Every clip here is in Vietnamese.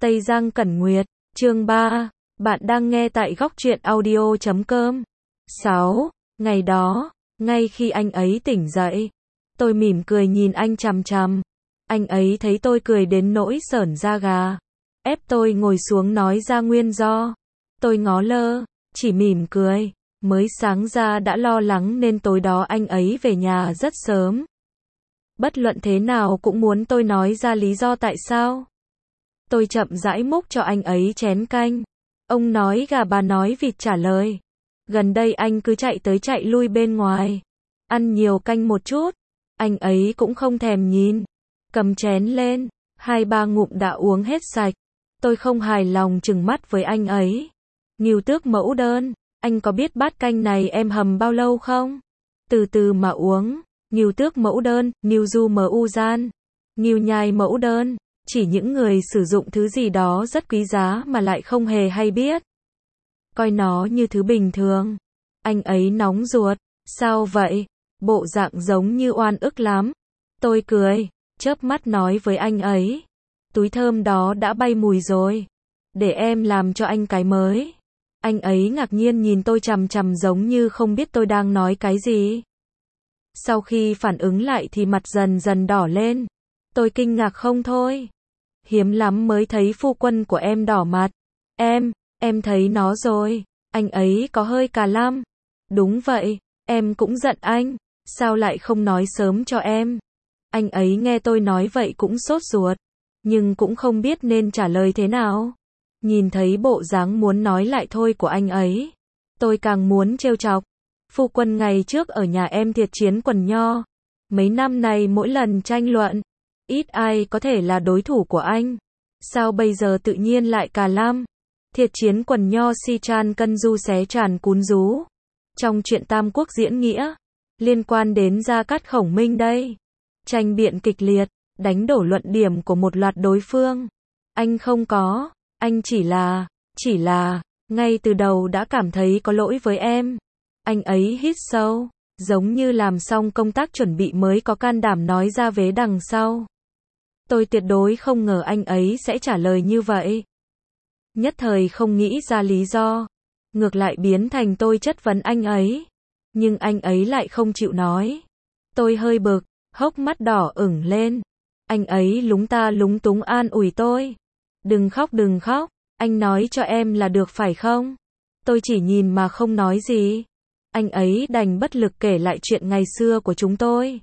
Tây Giang Cẩn Nguyệt, chương 3, bạn đang nghe tại góc truyện audio.com. 6. Ngày đó, ngay khi anh ấy tỉnh dậy, tôi mỉm cười nhìn anh chằm chằm. Anh ấy thấy tôi cười đến nỗi sởn da gà, ép tôi ngồi xuống nói ra nguyên do. Tôi ngó lơ, chỉ mỉm cười. Mới sáng ra đã lo lắng nên tối đó anh ấy về nhà rất sớm. Bất luận thế nào cũng muốn tôi nói ra lý do tại sao. Tôi chậm rãi múc cho anh ấy chén canh. Ông nói gà bà nói vịt trả lời. Gần đây anh cứ chạy tới chạy lui bên ngoài. Ăn nhiều canh một chút. Anh ấy cũng không thèm nhìn. Cầm chén lên, 2-3 ngụm đã uống hết sạch. Tôi không hài lòng trừng mắt với anh ấy. Ngưu Tước mẫu đơn, anh có biết bát canh này em hầm bao lâu không? Từ từ mà uống. Ngưu Tước mẫu đơn, Ngưu Du mu gian. Ngưu Nhai mẫu đơn, chỉ những người sử dụng thứ gì đó rất quý giá mà lại không hề hay biết. Coi nó như thứ bình thường. Anh ấy nóng ruột. Sao vậy? Bộ dạng giống như oan ức lắm. Tôi cười, chớp mắt nói với anh ấy. Túi thơm đó đã bay mùi rồi. Để em làm cho anh cái mới. Anh ấy ngạc nhiên nhìn tôi chằm chằm giống như không biết tôi đang nói cái gì. Sau khi phản ứng lại thì mặt dần dần đỏ lên. Tôi kinh ngạc không thôi. Hiếm lắm mới thấy phu quân của em đỏ mặt. Em thấy nó rồi. Anh ấy có hơi cà lăm. Đúng vậy, em cũng giận anh. Sao lại không nói sớm cho em? Anh ấy nghe tôi nói vậy cũng sốt ruột. Nhưng cũng không biết nên trả lời thế nào. Nhìn thấy bộ dáng muốn nói lại thôi của anh ấy, tôi càng muốn trêu chọc. Phu quân ngày trước ở nhà em thiệt chiến quần nho. Mấy năm này mỗi lần tranh luận, ít ai có thể là đối thủ của anh. Sao bây giờ tự nhiên lại cà lam? Thiệt chiến quần nho si chan cân du xé tràn cún rú. Trong truyện Tam Quốc diễn nghĩa, liên quan đến Gia Cát Khổng Minh đây. Tranh biện kịch liệt, đánh đổ luận điểm của một loạt đối phương. Anh không có, anh chỉ là, ngay từ đầu đã cảm thấy có lỗi với em. Anh ấy hít sâu, giống như làm xong công tác chuẩn bị mới có can đảm nói ra vế đằng sau. Tôi tuyệt đối không ngờ anh ấy sẽ trả lời như vậy. Nhất thời không nghĩ ra lý do. Ngược lại biến thành tôi chất vấn anh ấy. Nhưng anh ấy lại không chịu nói. Tôi hơi bực, hốc mắt đỏ ửng lên. Anh ấy lúng ta lúng túng an ủi tôi. Đừng khóc, anh nói cho em là được phải không? Tôi chỉ nhìn mà không nói gì. Anh ấy đành bất lực kể lại chuyện ngày xưa của chúng tôi.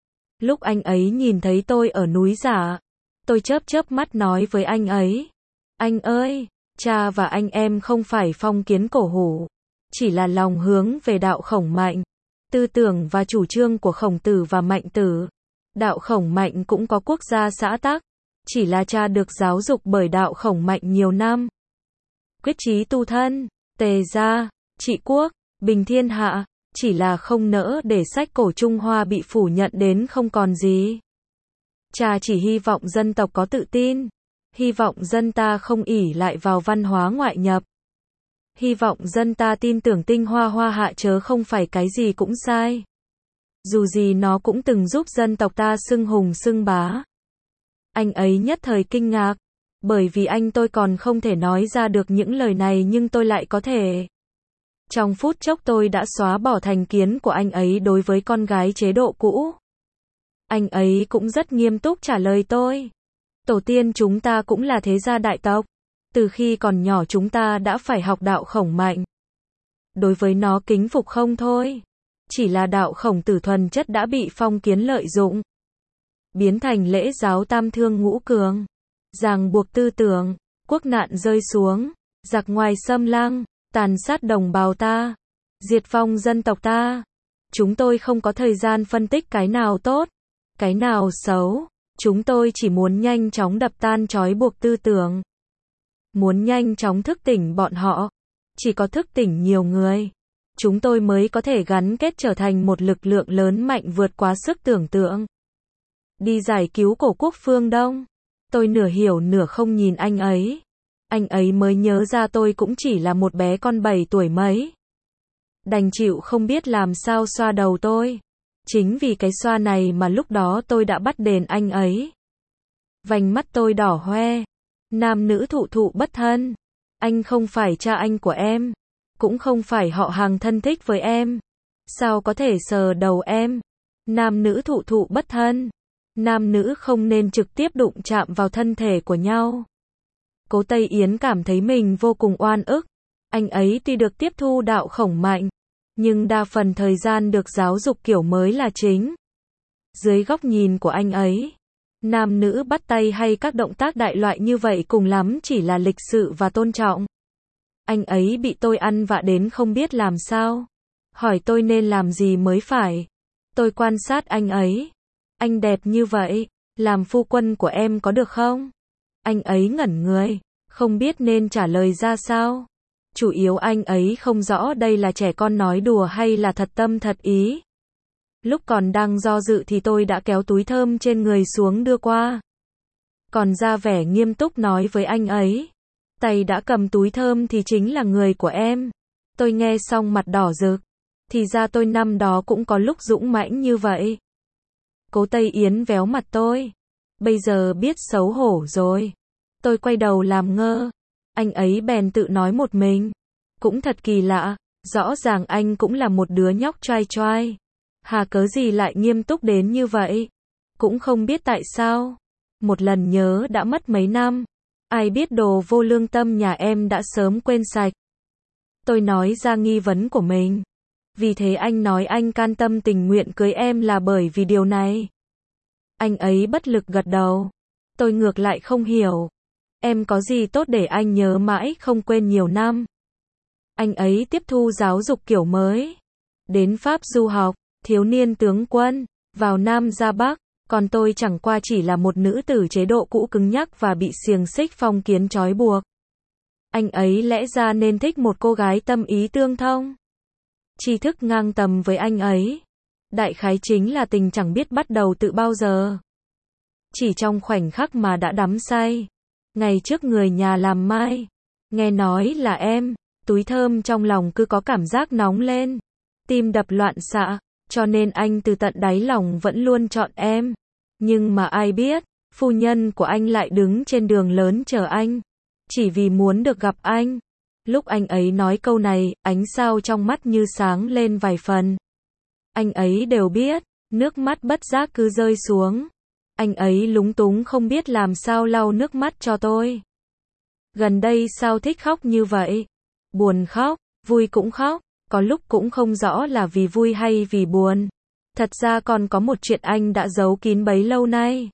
Lúc anh ấy nhìn thấy tôi ở núi Giả, tôi chớp mắt nói với anh ấy. Anh ơi, cha và anh em không phải phong kiến cổ hủ, chỉ là lòng hướng về đạo Khổng Mạnh, tư tưởng và chủ trương của Khổng Tử và Mạnh Tử. Đạo Khổng Mạnh cũng có quốc gia xã tắc, chỉ là cha được giáo dục bởi đạo Khổng Mạnh nhiều năm. Quyết chí tu thân, tề gia, trị quốc, bình thiên hạ, chỉ là không nỡ để sách cổ Trung Hoa bị phủ nhận đến không còn gì. Cha chỉ hy vọng dân tộc có tự tin, hy vọng dân ta không ỷ lại vào văn hóa ngoại nhập. Hy vọng dân ta tin tưởng tinh hoa hoa hạ chớ không phải cái gì cũng sai. Dù gì nó cũng từng giúp dân tộc ta xưng hùng xưng bá. Anh ấy nhất thời kinh ngạc, bởi vì anh tôi còn không thể nói ra được những lời này nhưng tôi lại có thể. Trong phút chốc tôi đã xóa bỏ thành kiến của anh ấy đối với con gái chế độ cũ. Anh ấy cũng rất nghiêm túc trả lời tôi. Tổ tiên chúng ta cũng là thế gia đại tộc. Từ khi còn nhỏ chúng ta đã phải học đạo Khổng Mạnh. Đối với nó kính phục không thôi. Chỉ là đạo Khổng Tử thuần chất đã bị phong kiến lợi dụng. Biến thành lễ giáo tam thương ngũ cường. Ràng buộc tư tưởng, quốc nạn rơi xuống, giặc ngoài xâm lăng, tàn sát đồng bào ta, diệt vong dân tộc ta. Chúng tôi không có thời gian phân tích cái nào tốt, cái nào xấu. Chúng tôi chỉ muốn nhanh chóng đập tan trói buộc tư tưởng. Muốn nhanh chóng thức tỉnh bọn họ. Chỉ có thức tỉnh nhiều người, chúng tôi mới có thể gắn kết trở thành một lực lượng lớn mạnh vượt quá sức tưởng tượng. Đi giải cứu cổ quốc phương Đông. Tôi nửa hiểu nửa không nhìn anh ấy. Anh ấy mới nhớ ra tôi cũng chỉ là một bé con 7 tuổi mấy. Đành chịu không biết làm sao xoa đầu tôi. Chính vì cái xoa này mà lúc đó tôi đã bắt đền anh ấy. Vành mắt tôi đỏ hoe. Nam nữ thụ thụ bất thân. Anh không phải cha anh của em. Cũng không phải họ hàng thân thích với em. Sao có thể sờ đầu em? Nam nữ thụ thụ bất thân. Nam nữ không nên trực tiếp đụng chạm vào thân thể của nhau. Cố Tây Yến cảm thấy mình vô cùng oan ức. Anh ấy tuy được tiếp thu đạo khổng mạnh, nhưng đa phần thời gian được giáo dục kiểu mới là chính. Dưới góc nhìn của anh ấy, nam nữ bắt tay hay các động tác đại loại như vậy cùng lắm chỉ là lịch sự và tôn trọng. Anh ấy bị tôi ăn vạ đến không biết làm sao. Hỏi tôi nên làm gì mới phải. Tôi quan sát anh ấy. Anh đẹp như vậy, làm phu quân của em có được không? Anh ấy ngẩn người, không biết nên trả lời ra sao. Chủ yếu anh ấy không rõ đây là trẻ con nói đùa hay là thật tâm thật ý. Lúc còn đang do dự thì tôi đã kéo túi thơm trên người xuống đưa qua. Còn ra vẻ nghiêm túc nói với anh ấy. Tay đã cầm túi thơm thì chính là người của em. Tôi nghe xong mặt đỏ rực. Thì ra tôi năm đó cũng có lúc dũng mãnh như vậy. Cố Tây Yến véo mặt tôi. Bây giờ biết xấu hổ rồi. Tôi quay đầu làm ngơ. Anh ấy bèn tự nói một mình. Cũng thật kỳ lạ. Rõ ràng anh cũng là một đứa nhóc trai trai. Hà cớ gì lại nghiêm túc đến như vậy? Cũng không biết tại sao. Một lần nhớ đã mất mấy năm. Ai biết đồ vô lương tâm nhà em đã sớm quên sạch. Tôi nói ra nghi vấn của mình. Vì thế anh nói anh can tâm tình nguyện cưới em là bởi vì điều này. Anh ấy bất lực gật đầu. Tôi ngược lại không hiểu. Em có gì tốt để anh nhớ mãi không quên nhiều năm? Anh ấy tiếp thu giáo dục kiểu mới. Đến Pháp du học, thiếu niên tướng quân, vào Nam ra Bắc. Còn tôi chẳng qua chỉ là một nữ tử chế độ cũ cứng nhắc và bị xiềng xích phong kiến trói buộc. Anh ấy lẽ ra nên thích một cô gái tâm ý tương thông. Tri thức ngang tầm với anh ấy. Đại khái chính là tình chẳng biết bắt đầu từ bao giờ. Chỉ trong khoảnh khắc mà đã đắm say. Ngày trước người nhà làm mai. Nghe nói là em. Túi thơm trong lòng cứ có cảm giác nóng lên. Tim đập loạn xạ. Cho nên anh từ tận đáy lòng vẫn luôn chọn em. Nhưng mà ai biết, phu nhân của anh lại đứng trên đường lớn chờ anh. Chỉ vì muốn được gặp anh. Lúc anh ấy nói câu này, ánh sao trong mắt như sáng lên vài phần. Anh ấy đều biết, nước mắt bất giác cứ rơi xuống. Anh ấy lúng túng không biết làm sao lau nước mắt cho tôi. Gần đây sao thích khóc như vậy? Buồn khóc, vui cũng khóc, có lúc cũng không rõ là vì vui hay vì buồn. Thật ra còn có một chuyện anh đã giấu kín bấy lâu nay.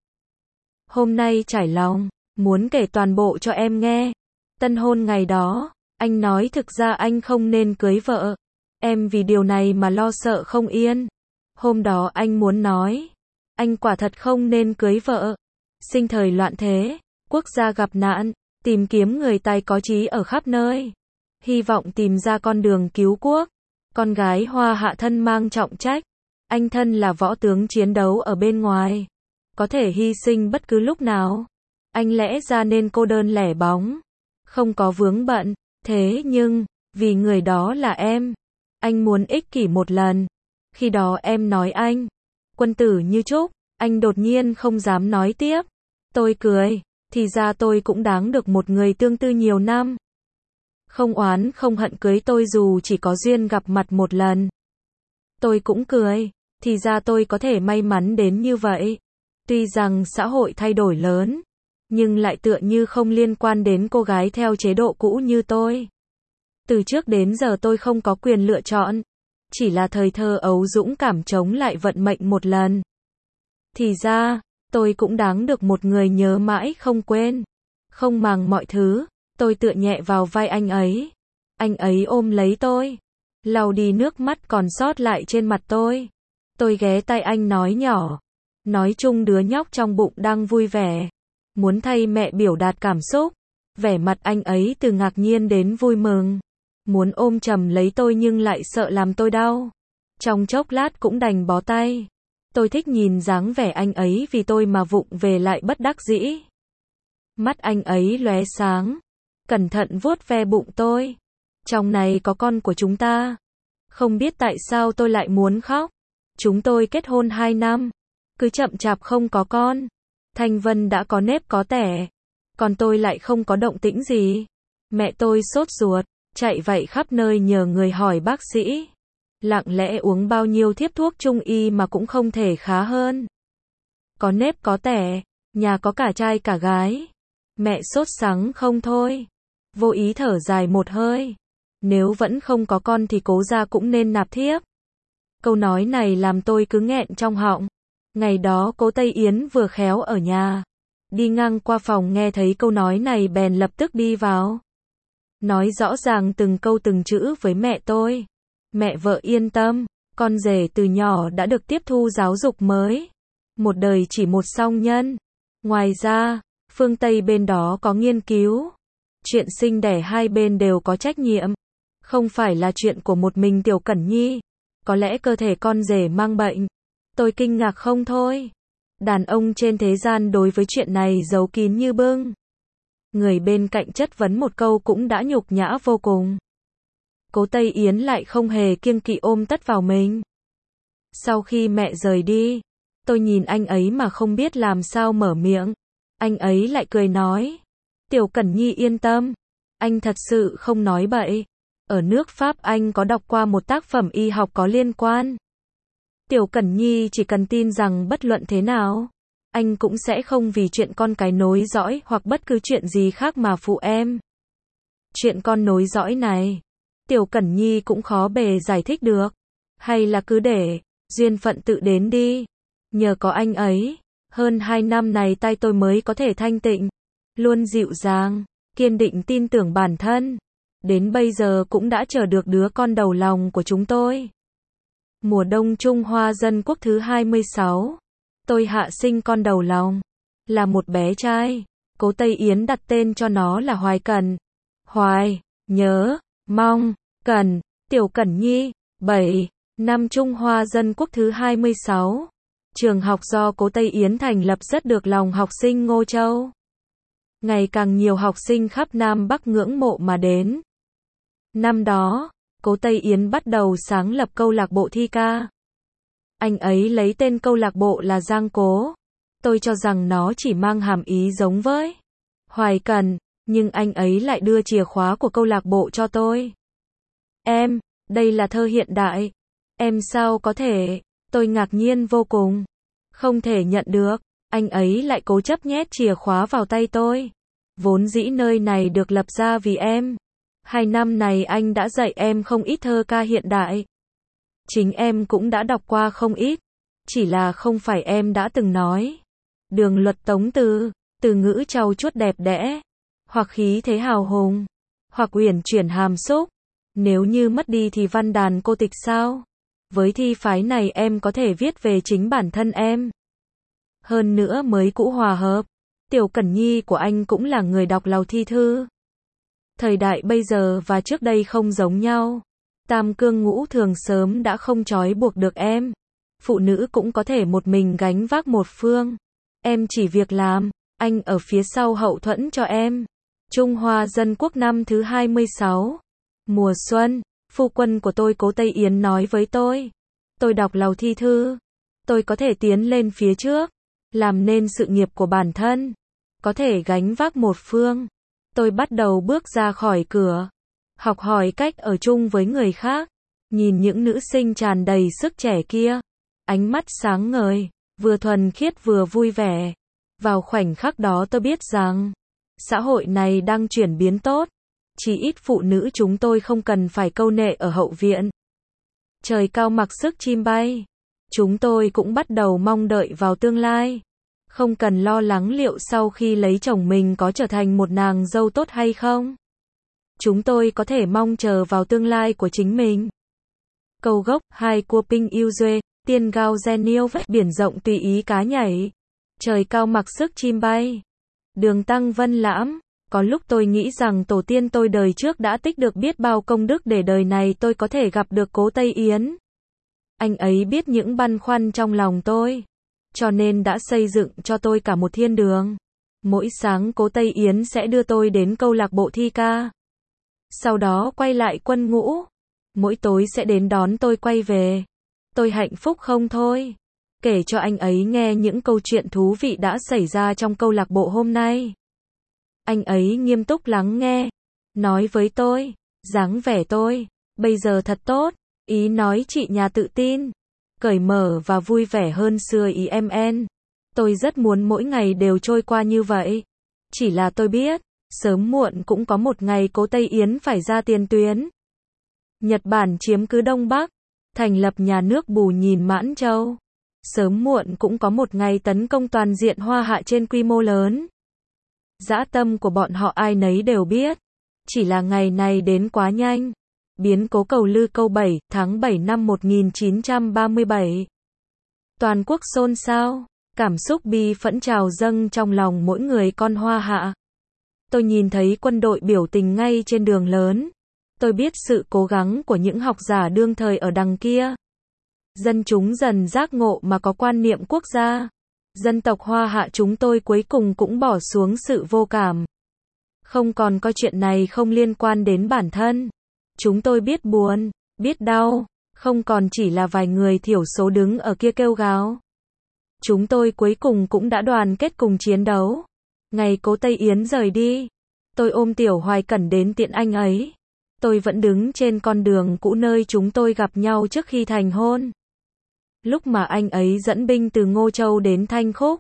Hôm nay trải lòng, muốn kể toàn bộ cho em nghe. Tân hôn ngày đó, anh nói thực ra anh không nên cưới vợ. Em vì điều này mà lo sợ không yên. Hôm đó anh muốn nói, anh quả thật không nên cưới vợ. Sinh thời loạn thế, quốc gia gặp nạn, tìm kiếm người tài có trí ở khắp nơi. Hy vọng tìm ra con đường cứu quốc. Con gái Hoa Hạ thân mang trọng trách. Anh thân là võ tướng chiến đấu ở bên ngoài. Có thể hy sinh bất cứ lúc nào. Anh lẽ ra nên cô đơn lẻ bóng. Không có vướng bận. Thế nhưng, vì người đó là em. Anh muốn ích kỷ một lần. Khi đó em nói anh. Quân tử như trúc. Anh đột nhiên không dám nói tiếp. Tôi cười. Thì ra tôi cũng đáng được một người tương tư nhiều năm. Không oán không hận cưới tôi dù chỉ có duyên gặp mặt một lần. Tôi cũng cười. Thì ra tôi có thể may mắn đến như vậy. Tuy rằng xã hội thay đổi lớn, nhưng lại tựa như không liên quan đến cô gái theo chế độ cũ như tôi. Từ trước đến giờ tôi không có quyền lựa chọn. Chỉ là thời thơ ấu dũng cảm chống lại vận mệnh một lần. Thì ra, tôi cũng đáng được một người nhớ mãi không quên. Không màng mọi thứ, tôi tựa nhẹ vào vai anh ấy. Anh ấy ôm lấy tôi, lau đi nước mắt còn sót lại trên mặt tôi. Tôi ghé tai anh nói nhỏ. Nói chung đứa nhóc trong bụng đang vui vẻ. Muốn thay mẹ biểu đạt cảm xúc. Vẻ mặt anh ấy từ ngạc nhiên đến vui mừng. Muốn ôm chầm lấy tôi nhưng lại sợ làm tôi đau. Trong chốc lát cũng đành bó tay. Tôi thích nhìn dáng vẻ anh ấy vì tôi mà vụng về lại bất đắc dĩ. Mắt anh ấy lóe sáng. Cẩn thận vuốt ve bụng tôi. Trong này có con của chúng ta. Không biết tại sao tôi lại muốn khóc. Chúng tôi kết hôn 2 năm. Cứ chậm chạp không có con. Thanh Vân đã có nếp có tẻ. Còn tôi lại không có động tĩnh gì. Mẹ tôi sốt ruột, chạy vậy khắp nơi nhờ người hỏi bác sĩ. Lặng lẽ uống bao nhiêu thiếp thuốc trung y mà cũng không thể khá hơn. Có nếp có tẻ, nhà có cả trai cả gái. Mẹ sốt sắng không thôi. Vô ý thở dài một hơi. Nếu vẫn không có con thì cố ra cũng nên nạp thiếp. Câu nói này làm tôi cứ nghẹn trong họng. Ngày đó cố Tây Yến vừa khéo ở nhà. Đi ngang qua phòng nghe thấy câu nói này bèn lập tức đi vào. Nói rõ ràng từng câu từng chữ với mẹ tôi. Mẹ vợ yên tâm, con rể từ nhỏ đã được tiếp thu giáo dục mới. Một đời chỉ một song nhân. Ngoài ra, phương Tây bên đó có nghiên cứu. Chuyện sinh đẻ hai bên đều có trách nhiệm. Không phải là chuyện của một mình Tiểu Cẩn Nhi. Có lẽ cơ thể con rể mang bệnh. Tôi kinh ngạc không thôi. Đàn ông trên thế gian đối với chuyện này giấu kín như bưng. Người bên cạnh chất vấn một câu cũng đã nhục nhã vô cùng. Cố Tây Yến lại không hề kiêng kỵ ôm tất vào mình. Sau khi mẹ rời đi, tôi nhìn anh ấy mà không biết làm sao mở miệng. Anh ấy lại cười nói. Tiểu Cẩn Nhi yên tâm. Anh thật sự không nói bậy. Ở nước Pháp anh có đọc qua một tác phẩm y học có liên quan. Tiểu Cẩn Nhi chỉ cần tin rằng bất luận thế nào, anh cũng sẽ không vì chuyện con cái nối dõi hoặc bất cứ chuyện gì khác mà phụ em. Chuyện con nối dõi này, Tiểu Cẩn Nhi cũng khó bề giải thích được. Hay là cứ để duyên phận tự đến đi. Nhờ có anh ấy, hơn 2 năm này tay tôi mới có thể thanh tịnh, luôn dịu dàng, kiên định tin tưởng bản thân. Đến bây giờ cũng đã chờ được đứa con đầu lòng của chúng tôi. Mùa đông Trung Hoa Dân Quốc thứ 26. Tôi hạ sinh con đầu lòng. Là một bé trai. Cố Tây Yến đặt tên cho nó là Hoài Cần. Hoài, nhớ, mong, Cần, Tiểu Cẩn Nhi. 7. Năm Trung Hoa Dân Quốc thứ 26. Trường học do Cố Tây Yến thành lập rất được lòng học sinh Ngô Châu. Ngày càng nhiều học sinh khắp Nam Bắc ngưỡng mộ mà đến. Năm đó, Cố Tây Yến bắt đầu sáng lập câu lạc bộ thi ca. Anh ấy lấy tên câu lạc bộ là Giang Cố. Tôi cho rằng nó chỉ mang hàm ý giống với Hoài Cần, nhưng anh ấy lại đưa chìa khóa của câu lạc bộ cho tôi. Em, đây là thơ hiện đại. Em sao có thể? Tôi ngạc nhiên vô cùng. Không thể nhận được. Anh ấy lại cố chấp nhét chìa khóa vào tay tôi. Vốn dĩ nơi này được lập ra vì em. 2 năm này anh đã dạy em không ít thơ ca hiện đại. Chính em cũng đã đọc qua không ít. Chỉ là không phải em đã từng nói. Đường luật tống từ, từ ngữ trau chuốt đẹp đẽ, hoặc khí thế hào hùng, hoặc uyển chuyển hàm xúc. Nếu như mất đi thì văn đàn cô tịch sao? Với thi phái này em có thể viết về chính bản thân em. Hơn nữa mới cũ hòa hợp. Tiểu Cẩn Nhi của anh cũng là người đọc lầu thi thư. Thời đại bây giờ và trước đây không giống nhau. Tam cương ngũ thường sớm đã không trói buộc được em. Phụ nữ cũng có thể một mình gánh vác một phương. Em chỉ việc làm, anh ở phía sau hậu thuẫn cho em. Trung Hoa Dân Quốc năm thứ 26. Mùa xuân, phu quân của tôi Cố Tây Yến nói với tôi. Tôi đọc lầu thi thư. Tôi có thể tiến lên phía trước, làm nên sự nghiệp của bản thân. Có thể gánh vác một phương. Tôi bắt đầu bước ra khỏi cửa. Học hỏi cách ở chung với người khác. Nhìn những nữ sinh tràn đầy sức trẻ kia. Ánh mắt sáng ngời, vừa thuần khiết vừa vui vẻ. Vào khoảnh khắc đó tôi biết rằng, xã hội này đang chuyển biến tốt. Chỉ ít phụ nữ chúng tôi không cần phải câu nệ ở hậu viện. Trời cao mặc sức chim bay. Chúng tôi cũng bắt đầu mong đợi vào tương lai. Không cần lo lắng liệu sau khi lấy chồng mình có trở thành một nàng dâu tốt hay không. Chúng tôi có thể mong chờ vào tương lai của chính mình. Câu gốc, hai cua pinh yêu duê, tiên gao gen yêu vết biển rộng tùy ý cá nhảy. Trời cao mặc sức chim bay. Đường tăng vân lãm. Có lúc tôi nghĩ rằng tổ tiên tôi đời trước đã tích được biết bao công đức để đời này tôi có thể gặp được Cố Tây Yến. Anh ấy biết những băn khoăn trong lòng tôi. Cho nên đã xây dựng cho tôi cả một thiên đường. Mỗi sáng Cố Tây Yến sẽ đưa tôi đến câu lạc bộ thi ca. Sau đó quay lại quân ngũ. Mỗi tối sẽ đến đón tôi quay về. Tôi hạnh phúc không thôi. Kể cho anh ấy nghe những câu chuyện thú vị đã xảy ra trong câu lạc bộ hôm nay. Anh ấy nghiêm túc lắng nghe, nói với tôi, dáng vẻ tôi, bây giờ thật tốt, ý nói chị nhà tự tin, cởi mở và vui vẻ hơn xưa ý em. Tôi rất muốn mỗi ngày đều trôi qua như vậy. Chỉ là tôi biết, sớm muộn cũng có một ngày Cố Tây Yến phải ra tiền tuyến. Nhật Bản chiếm cứ Đông Bắc, thành lập nhà nước bù nhìn Mãn Châu. Sớm muộn cũng có một ngày tấn công toàn diện Hoa Hạ trên quy mô lớn. Dã tâm của bọn họ ai nấy đều biết. Chỉ là ngày này đến quá nhanh. Biến cố Cầu Lư Câu 7, tháng 7 năm 1937. Toàn quốc xôn xao, cảm xúc bi phẫn trào dâng trong lòng mỗi người con Hoa Hạ. Tôi nhìn thấy quân đội biểu tình ngay trên đường lớn. Tôi biết sự cố gắng của những học giả đương thời ở đằng kia. Dân chúng dần giác ngộ mà có quan niệm quốc gia. Dân tộc Hoa Hạ chúng tôi cuối cùng cũng bỏ xuống sự vô cảm. Không còn coi chuyện này không liên quan đến bản thân. Chúng tôi biết buồn, biết đau, không còn chỉ là vài người thiểu số đứng ở kia kêu gào. Chúng tôi cuối cùng cũng đã đoàn kết cùng chiến đấu. Ngày Cố Tây Yến rời đi, tôi ôm Tiểu Hoài Cẩn đến tiễn anh ấy. Tôi vẫn đứng trên con đường cũ nơi chúng tôi gặp nhau trước khi thành hôn. Lúc mà anh ấy dẫn binh từ Ngô Châu đến Thanh Khúc.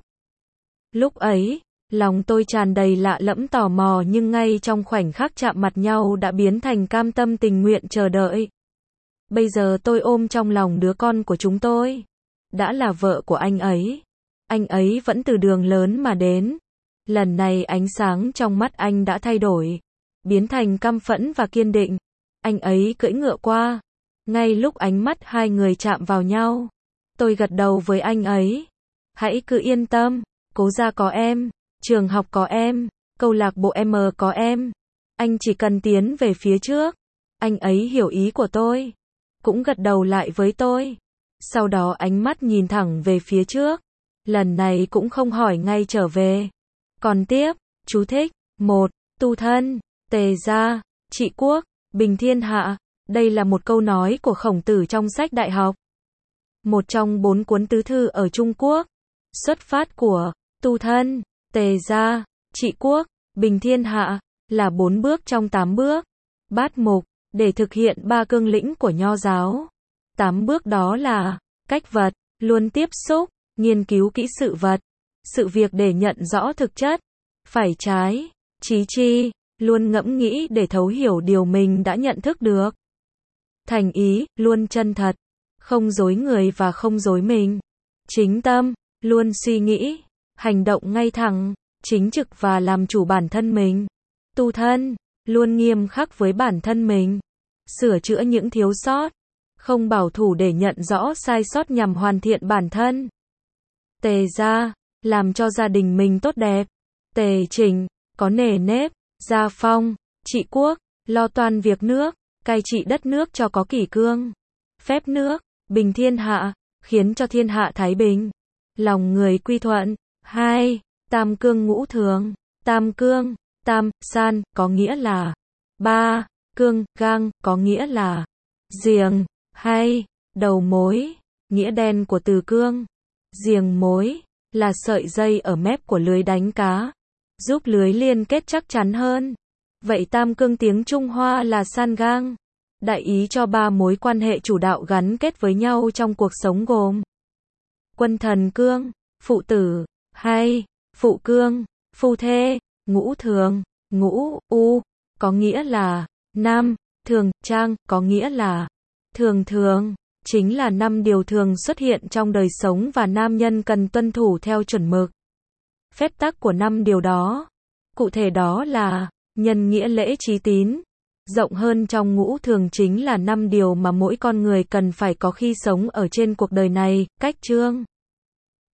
Lúc ấy, lòng tôi tràn đầy lạ lẫm tò mò nhưng ngay trong khoảnh khắc chạm mặt nhau đã biến thành cam tâm tình nguyện chờ đợi. Bây giờ tôi ôm trong lòng đứa con của chúng tôi. Đã là vợ của anh ấy. Anh ấy vẫn từ đường lớn mà đến. Lần này ánh sáng trong mắt anh đã thay đổi. Biến thành căm phẫn và kiên định. Anh ấy cưỡi ngựa qua. Ngay lúc ánh mắt hai người chạm vào nhau. Tôi gật đầu với anh ấy. Hãy cứ yên tâm. Cố gia có em. Trường học có em. Câu lạc bộ M có em. Anh chỉ cần tiến về phía trước. Anh ấy hiểu ý của tôi. Cũng gật đầu lại với tôi. Sau đó ánh mắt nhìn thẳng về phía trước. Lần này cũng không hỏi ngay trở về. Còn tiếp, chú thích. 1. Tu thân, tề gia, trị quốc, bình thiên hạ. Đây là một câu nói của Khổng Tử trong sách đại học. Một trong 4 cuốn tứ thư ở Trung Quốc. Xuất phát của tu thân, tề gia, trị quốc, bình thiên hạ là 4 bước trong 8 bước. Bát mục để thực hiện 3 cương lĩnh của Nho giáo. 8 bước đó là cách vật, luôn tiếp xúc, nghiên cứu kỹ sự vật, sự việc để nhận rõ thực chất, phải trái, trí chi, luôn ngẫm nghĩ để thấu hiểu điều mình đã nhận thức được. Thành ý, luôn chân thật, không dối người và không dối mình. Chính tâm, luôn suy nghĩ, hành động ngay thẳng, chính trực và làm chủ bản thân mình. Tu thân, luôn nghiêm khắc với bản thân mình, sửa chữa những thiếu sót, không bảo thủ để nhận rõ sai sót nhằm hoàn thiện bản thân. Tề gia, làm cho gia đình mình tốt đẹp. Tề chỉnh, có nề nếp. Gia phong, trị quốc, lo toan việc nước, cai trị đất nước cho có kỷ cương. Phép nước, bình thiên hạ, khiến cho thiên hạ thái bình. Lòng người quy thuận. 2. Tam cương ngũ thường. Tam cương, tam, san, có nghĩa là 3. Cương, gang, có nghĩa là giềng. Hay, đầu mối, nghĩa đen của từ cương. Giềng mối, là sợi dây ở mép của lưới đánh cá, giúp lưới liên kết chắc chắn hơn. Vậy tam cương tiếng Trung Hoa là san gang, đại ý cho 3 mối quan hệ chủ đạo gắn kết với nhau trong cuộc sống gồm quân thần cương, phụ tử, hay, phụ cương, phu thê, ngũ thường, ngũ, u, có nghĩa là 5, thường, trang, có nghĩa là thường thường, chính là 5 điều thường xuất hiện trong đời sống và nam nhân cần tuân thủ theo chuẩn mực. Phép tắc của 5 điều đó, cụ thể đó là nhân nghĩa lễ trí tín. Rộng hơn trong ngũ thường chính là 5 điều mà mỗi con người cần phải có khi sống ở trên cuộc đời này, cách chương.